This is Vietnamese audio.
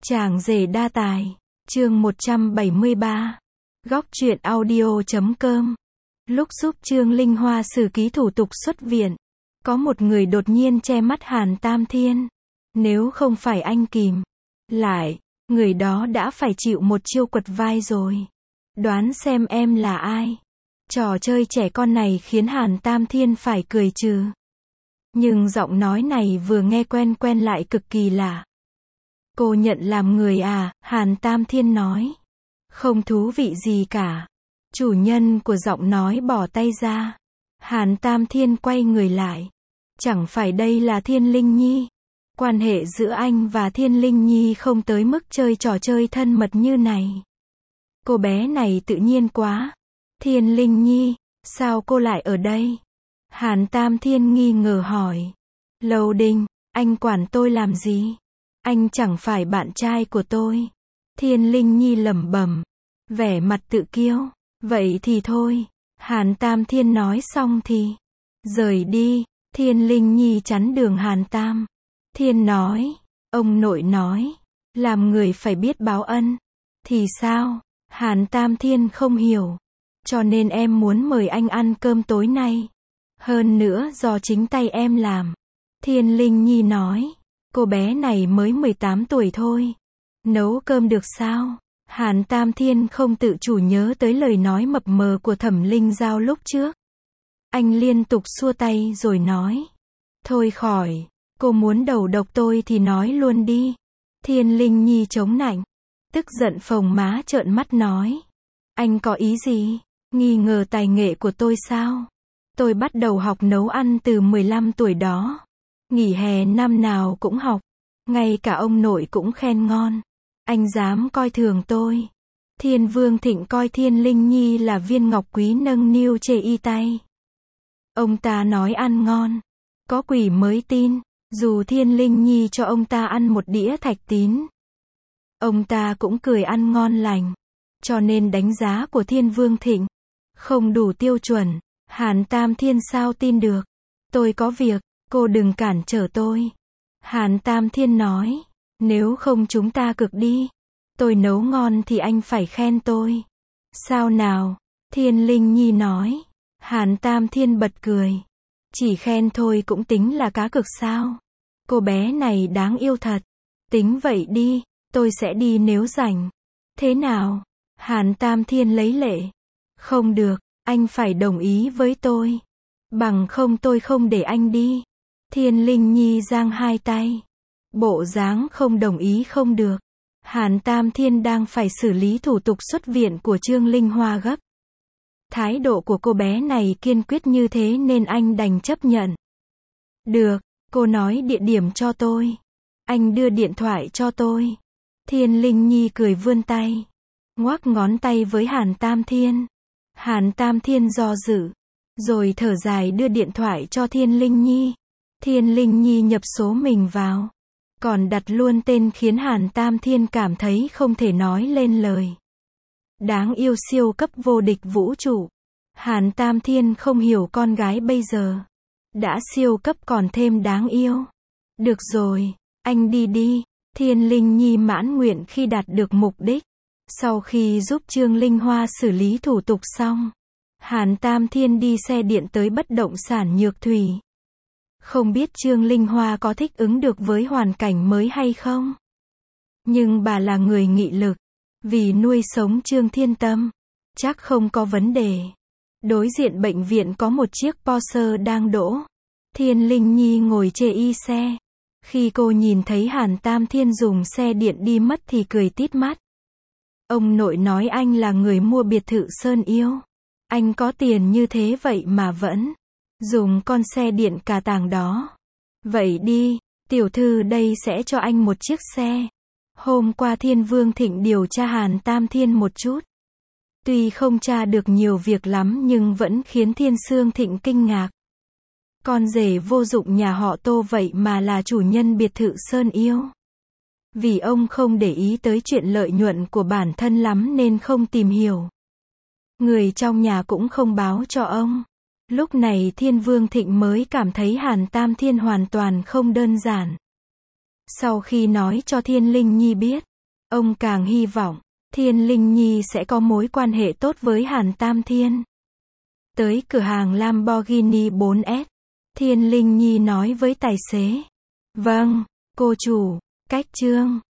Chàng rể đa tài, chương 173. Góc truyện audio.com. Lúc giúp Trương Linh Hoa xử ký thủ tục xuất viện, có một người đột nhiên che mắt Hàn Tam Thiên. Nếu không phải anh kìm lại, người đó đã phải chịu một chiêu quật vai rồi. Đoán xem em là ai? Trò chơi trẻ con này khiến Hàn Tam Thiên phải cười trừ. Nhưng giọng nói này vừa nghe quen quen lại cực kỳ lạ. Cô nhận làm người à? Hàn Tam Thiên nói. Không thú vị gì cả. Chủ nhân của giọng nói bỏ tay ra. Hàn Tam Thiên quay người lại. Chẳng phải đây là Thiên Linh Nhi? Quan hệ giữa anh và Thiên Linh Nhi không tới mức chơi trò chơi thân mật như này. Cô bé này tự nhiên quá. Thiên Linh Nhi, sao cô lại ở đây? Hàn Tam Thiên nghi ngờ hỏi. Lâu Đình, anh quản tôi làm gì? Anh chẳng phải bạn trai của tôi. Thiên Linh Nhi lẩm bẩm, vẻ mặt tự kiêu. Vậy thì thôi. Hàn Tam Thiên nói xong thì rời đi. Thiên Linh Nhi chắn đường Hàn Tam Thiên nói. Ông nội nói, làm người phải biết báo ân. Thì sao? Hàn Tam Thiên không hiểu. Cho nên em muốn mời anh ăn cơm tối nay. Hơn nữa do chính tay em làm. Thiên Linh Nhi nói. Cô bé này mới 18 tuổi thôi. Nấu cơm được sao? Hàn Tam Thiên không tự chủ nhớ tới lời nói mập mờ của Thẩm Linh Giao lúc trước. Anh liên tục xua tay rồi nói. Thôi khỏi, cô muốn đầu độc tôi thì nói luôn đi. Thiên Linh Nhi chống nạnh. Tức giận phồng má trợn mắt nói. Anh có ý gì? Nghi ngờ tài nghệ của tôi sao? Tôi bắt đầu học nấu ăn từ 15 tuổi đó. Nghỉ hè năm nào cũng học. Ngay cả ông nội cũng khen ngon. Anh dám coi thường tôi. Thiên Vương Thịnh coi Thiên Linh Nhi là viên ngọc quý nâng niu chê y tay. Ông ta nói ăn ngon. Có quỷ mới tin. Dù Thiên Linh Nhi cho ông ta ăn một đĩa thạch tín, ông ta cũng cười ăn ngon lành. Cho nên đánh giá của Thiên Vương Thịnh không đủ tiêu chuẩn. Hàn Tam Thiên sao tin được? Tôi có việc, cô đừng cản trở tôi. Hàn Tam Thiên nói. Nếu không chúng ta cược đi. Tôi nấu ngon thì anh phải khen tôi. Sao nào? Thiên Linh Nhi nói. Hàn Tam Thiên bật cười. Chỉ khen thôi cũng tính là cá cược sao? Cô bé này đáng yêu thật. Tính vậy đi, tôi sẽ đi nếu rảnh. Thế nào? Hàn Tam Thiên lấy lệ. Không được, anh phải đồng ý với tôi. Bằng không tôi không để anh đi. Thiên Linh Nhi giang hai tay. Bộ dáng không đồng ý không được. Hàn Tam Thiên đang phải xử lý thủ tục xuất viện của Trương Linh Hoa gấp. Thái độ của cô bé này kiên quyết như thế nên anh đành chấp nhận. Được, cô nói địa điểm cho tôi. Anh đưa điện thoại cho tôi. Thiên Linh Nhi cười vươn tay. Ngoắc ngón tay với Hàn Tam Thiên. Hàn Tam Thiên do dự. Rồi thở dài đưa điện thoại cho Thiên Linh Nhi. Thiên Linh Nhi nhập số mình vào. Còn đặt luôn tên khiến Hàn Tam Thiên cảm thấy không thể nói lên lời. Đáng yêu siêu cấp vô địch vũ trụ. Hàn Tam Thiên không hiểu con gái bây giờ. Đã siêu cấp còn thêm đáng yêu. Được rồi, anh đi đi. Thiên Linh Nhi mãn nguyện khi đạt được mục đích. Sau khi giúp Trương Linh Hoa xử lý thủ tục xong, Hàn Tam Thiên đi xe điện tới bất động sản Nhược Thủy. Không biết Trương Linh Hoa có thích ứng được với hoàn cảnh mới hay không? Nhưng bà là người nghị lực. Vì nuôi sống Trương Thiên Tâm, chắc không có vấn đề. Đối diện bệnh viện có một chiếc Porsche đang đỗ. Thiên Linh Nhi ngồi chê y xe. Khi cô nhìn thấy Hàn Tam Thiên dùng xe điện đi mất thì cười tít mắt. Ông nội nói anh là người mua biệt thự Sơn Yêu. Anh có tiền như thế vậy mà vẫn dùng con xe điện cà tàng đó. Vậy đi, tiểu thư đây sẽ cho anh một chiếc xe. Hôm qua Thiên Vương Thịnh điều tra Hàn Tam Thiên một chút. Tuy không tra được nhiều việc lắm nhưng vẫn khiến Thiên Sương Thịnh kinh ngạc. Con rể vô dụng nhà họ Tô vậy mà là chủ nhân biệt thự Sơn Yêu. Vì ông không để ý tới chuyện lợi nhuận của bản thân lắm nên không tìm hiểu. Người trong nhà cũng không báo cho ông. Lúc này Thiên Vương Thịnh mới cảm thấy Hàn Tam Thiên hoàn toàn không đơn giản. Sau khi nói cho Thiên Linh Nhi biết, Ông càng hy vọng, Thiên Linh Nhi sẽ có mối quan hệ tốt với Hàn Tam Thiên. Tới cửa hàng Lamborghini 4S, Thiên Linh Nhi nói với tài xế. Vâng, cô chủ, cách Trương.